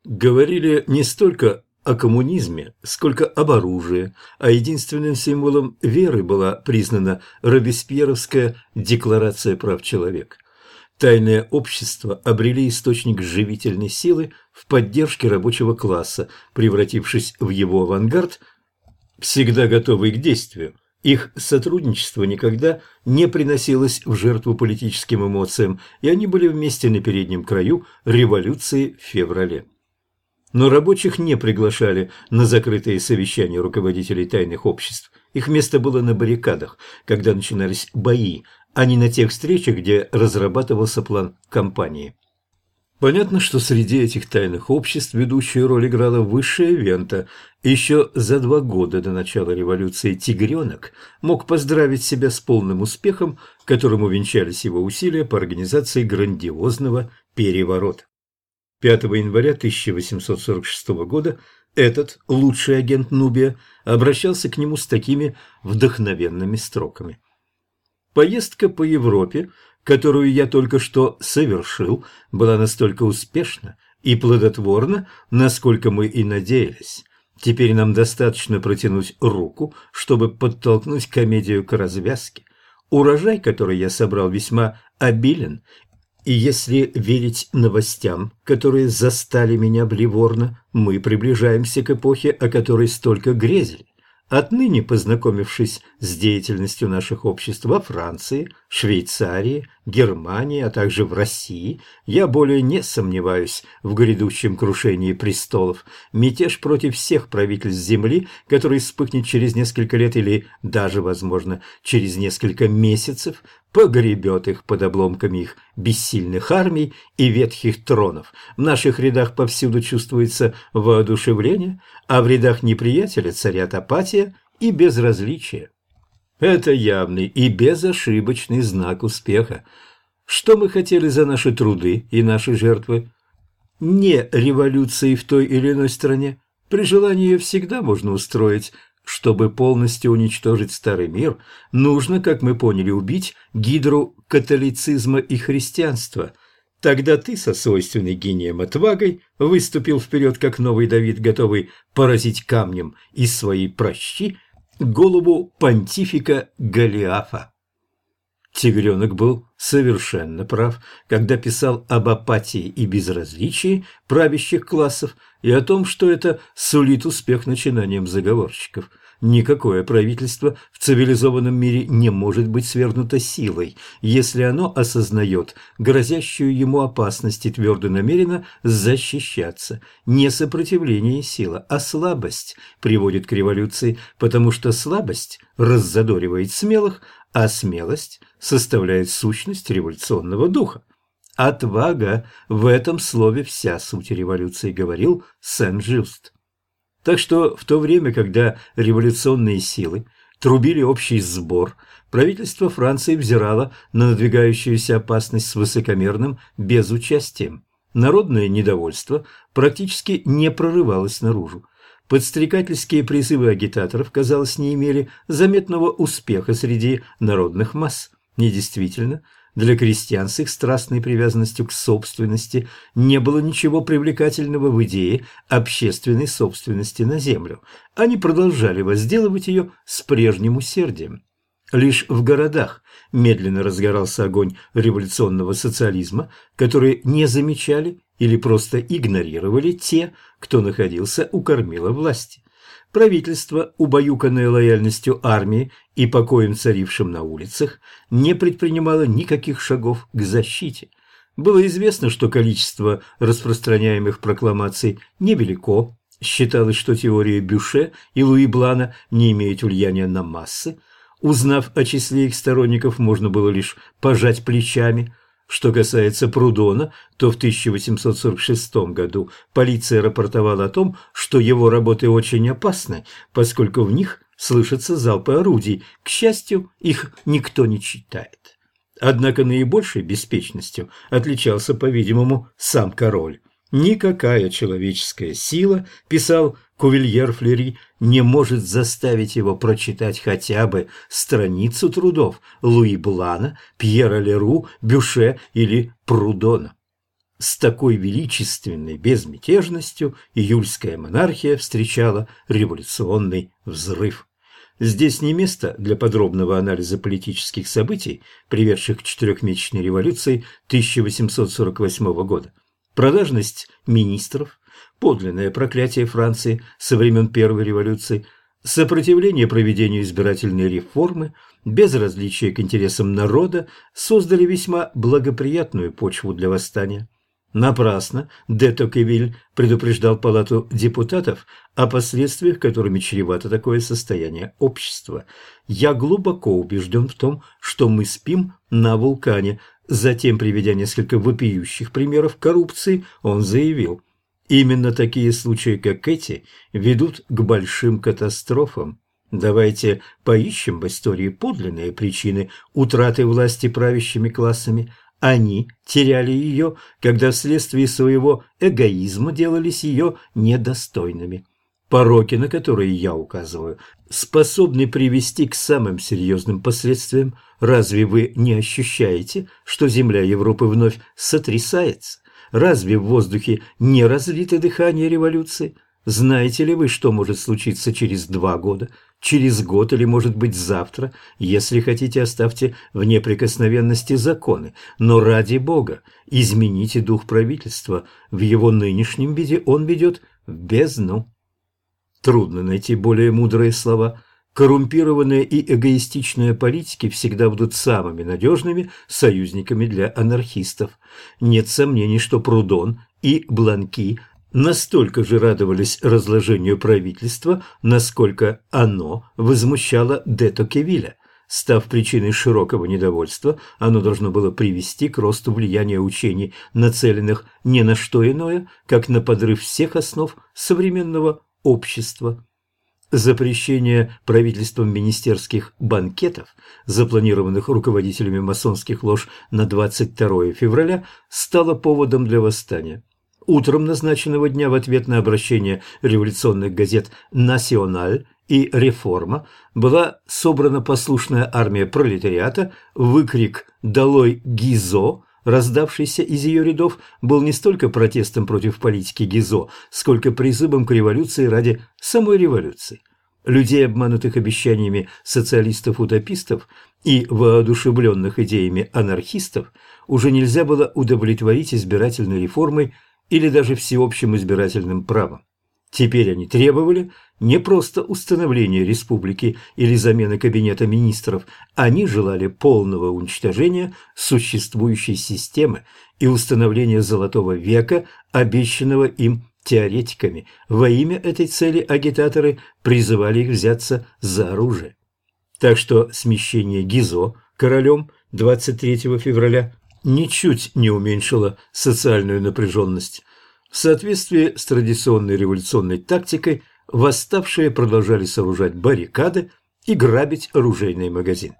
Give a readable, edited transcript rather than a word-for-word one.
говорили не столько о коммунизме, сколько об оружии, а единственным символом веры была признана Робеспьеровская Декларация прав человека. Тайные общества обрели источник живительной силы в поддержке рабочего класса, превратившись в его авангард, всегда готовый к действию. Их сотрудничество никогда не приносилось в жертву политическим эмоциям, и они были вместе на переднем краю революции в феврале. Но рабочих не приглашали на закрытые совещания руководителей тайных обществ. Их место было на баррикадах, когда начинались бои, а не на тех встречах, где разрабатывался план кампании. Понятно, что среди этих тайных обществ ведущую роль играла высшая вента. Еще за 2 года до начала революции «Тигренок» мог поздравить себя с полным успехом, которому венчались его усилия по организации грандиозного переворота. 5 января 1846 года этот лучший агент Нубия обращался к нему с такими вдохновенными строками. «Поездка по Европе, которую я только что совершил, была настолько успешна и плодотворна, насколько мы и надеялись. Теперь нам достаточно протянуть руку, чтобы подтолкнуть комедию к развязке. Урожай, который я собрал, весьма обилен, и если верить новостям, которые застали меня в Ливорно, мы приближаемся к эпохе, о которой столько грезили. Отныне, познакомившись с деятельностью наших обществ во Франции, Швейцарии, Германии, а также в России, я более не сомневаюсь в грядущем крушении престолов. Мятеж против всех правительств земли, который вспыхнет через несколько лет или даже, возможно, через несколько месяцев, погребет их под обломками их бессильных армий и ветхих тронов. В наших рядах повсюду чувствуется воодушевление, а в рядах неприятеля царят апатия и безразличие. Это явный и безошибочный знак успеха. Что мы хотели за наши труды и наши жертвы? Не революции в той или иной стране. При желании ее всегда можно устроить. Чтобы полностью уничтожить старый мир, нужно, как мы поняли, убить гидру католицизма и христианства. Тогда ты со свойственной гением отвагой выступил вперед, как новый Давид, готовый поразить камнем из своей пращи голову понтифика Голиафа. Тигренок был совершенно прав, когда писал об апатии и безразличии правящих классов и о том, что это сулит успех начинаниям заговорщиков. Никакое правительство в цивилизованном мире не может быть свергнуто силой, если оно осознает грозящую ему опасность и твердо намерено защищаться. Не сопротивление сила, а слабость приводит к революции, потому что слабость раззадоривает смелых, а смелость составляет сущность революционного духа. «Отвага» – в этом слове вся суть революции, говорил Сен-Жюст. Так что в то время, когда революционные силы трубили общий сбор, правительство Франции взирало на надвигающуюся опасность с высокомерным безучастием. Народное недовольство практически не прорывалось наружу. Подстрекательские призывы агитаторов, казалось, не имели заметного успеха среди народных масс. Недействительно, для крестьян с их страстной привязанностью к собственности не было ничего привлекательного в идее общественной собственности на землю. Они продолжали возделывать ее с прежним усердием. Лишь в городах медленно разгорался огонь революционного социализма, который не замечали или просто игнорировали те, кто находился у кормила власти. Правительство, убаюканное лояльностью армии и покоем, царившим на улицах, не предпринимало никаких шагов к защите. Было известно, что количество распространяемых прокламаций невелико, считалось, что теория Бюше и Луи Блана не имеют влияния на массы. Узнав о числе их сторонников, можно было лишь пожать плечами. Что касается Прудона, то в 1846 году полиция рапортовала о том, что его работы очень опасны, поскольку в них слышатся залпы орудий. К счастью, их никто не читает. Однако наибольшей беспечностью отличался, по-видимому, сам король. «Никакая человеческая сила, – писал Кувильер-Флери, – не может заставить его прочитать хотя бы страницу трудов Луи Блана, Пьера Леру, Бюше или Прудона». С такой величественной безмятежностью июльская монархия встречала революционный взрыв. Здесь не место для подробного анализа политических событий, приведших к четырехмесячной революции 1848 года. Продажность министров, подлинное проклятие Франции со времен Первой революции, сопротивление проведению избирательной реформы, безразличие к интересам народа создали весьма благоприятную почву для восстания. Напрасно де Токкевиль предупреждал Палату депутатов о последствиях, которыми чревато такое состояние общества. «Я глубоко убежден в том, что мы спим на вулкане». Затем, приведя несколько вопиющих примеров коррупции, он заявил: «Именно такие случаи, как эти, ведут к большим катастрофам. Давайте поищем в истории подлинные причины утраты власти правящими классами. Они теряли ее, когда вследствие своего эгоизма делались ее недостойными. Пороки, на которые я указываю, способны привести к самым серьезным последствиям. Разве вы не ощущаете, что земля Европы вновь сотрясается? Разве в воздухе не разлито дыхание революции? Знаете ли вы, что может случиться через 2 года, через год или, может быть, завтра? Если хотите, оставьте в неприкосновенности законы, но ради Бога измените дух правительства. В его нынешнем виде он ведет в бездну». Трудно найти более мудрые слова. Коррумпированные и эгоистичные политики всегда будут самыми надежными союзниками для анархистов. Нет сомнений, что Прудон и Бланки настолько же радовались разложению правительства, насколько оно возмущало де Токкевиля. Став причиной широкого недовольства, оно должно было привести к росту влияния учений, нацеленных не на что иное, как на подрыв всех основ современного общества. Запрещение правительством министерских банкетов, запланированных руководителями масонских лож на 22 февраля, стало поводом для восстания. Утром назначенного дня в ответ на обращение революционных газет «Националь» и «Реформа» была собрана послушная армия пролетариата. Выкрик «Долой Гизо!», раздавшийся из ее рядов, был не столько протестом против политики Гизо, сколько призывом к революции ради самой революции. Людей, обманутых обещаниями социалистов-утопистов и воодушевленных идеями анархистов, уже нельзя было удовлетворить избирательной реформой или даже всеобщим избирательным правом. Теперь они требовали не просто установления республики или замены кабинета министров, они желали полного уничтожения существующей системы и установления золотого века, обещанного им теоретиками. Во имя этой цели агитаторы призывали их взяться за оружие. Так что смещение Гизо королем 23 февраля ничуть не уменьшило социальную напряженность. В соответствии с традиционной революционной тактикой, восставшие продолжали сооружать баррикады и грабить оружейные магазины.